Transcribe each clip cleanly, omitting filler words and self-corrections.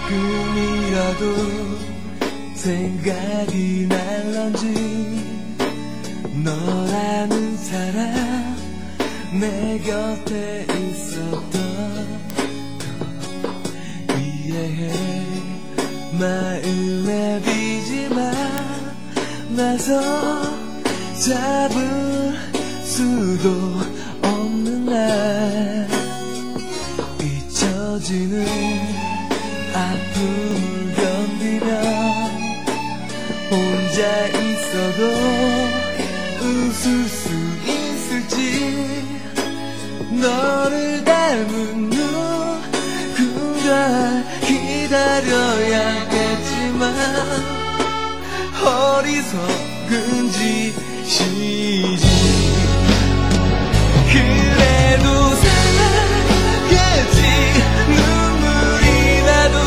가끔이라도 생각이 날런지 너라는 사람 내 곁에 있었던 거 이해해. 마음에 빚지마 나서 잡을 수도 없는 날 잊혀지는 아픔을 견디며 혼자 있어도 웃을 수 있을지 너를 닮은 누군가 기다려야겠지만 어리석은 짓이지. 그래도 살겠지. 눈물이 나도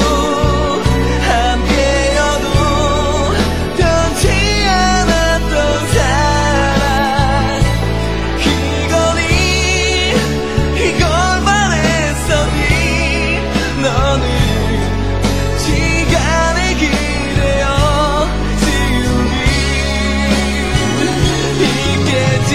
함께여도 변치 않았던 사랑 이거니 이걸 바랬었니. 너는 시간의 기대어 지우기 있겠지.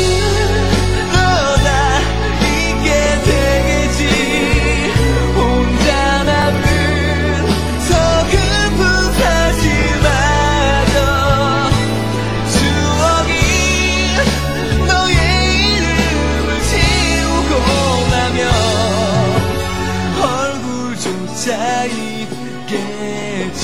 그러다 있게 되겠지. 혼자 남은 저 깊은 사실마저 추억이 너의 이름을 지우고 나면 얼굴조차 잊겠지.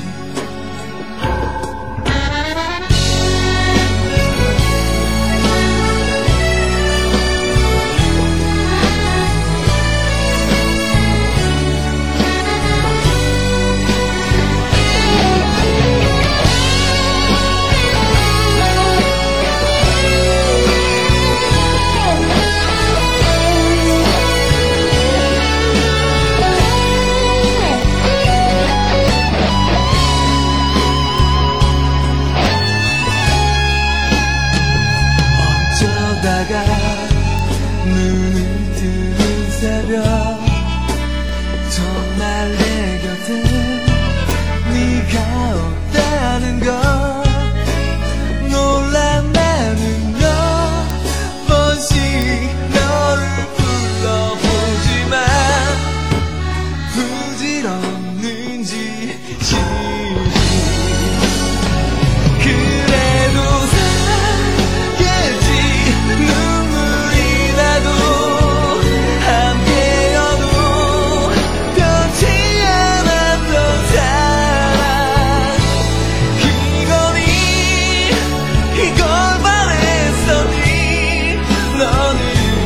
어쩌다가 눈을 뜨는 새벽 정말 내 곁에 네가 없다는 걸 놀란 나는 몇 번씩 너를 불러보지만 부질없는 짓이지. 그래도 살겠지. 눈물이 나도 함께여도 변치 않았던 사랑 이거니 이걸 바랬었니. 너는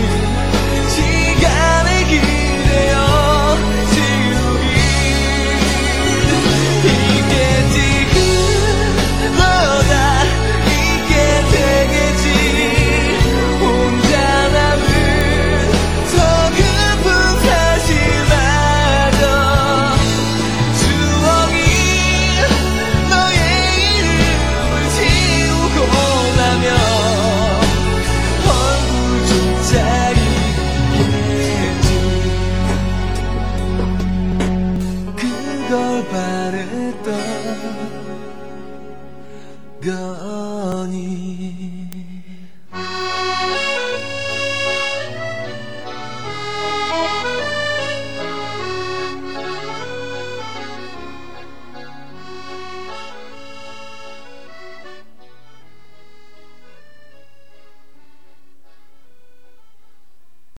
시간의 기대어 지우기 있겠지. 그러다 있게 되겠지. 혼자 남은 저 깊은 사실마저 추억이 너의 이름을 지우고 나면 얼굴조차 잊겠지. 그걸 바랬던 거니.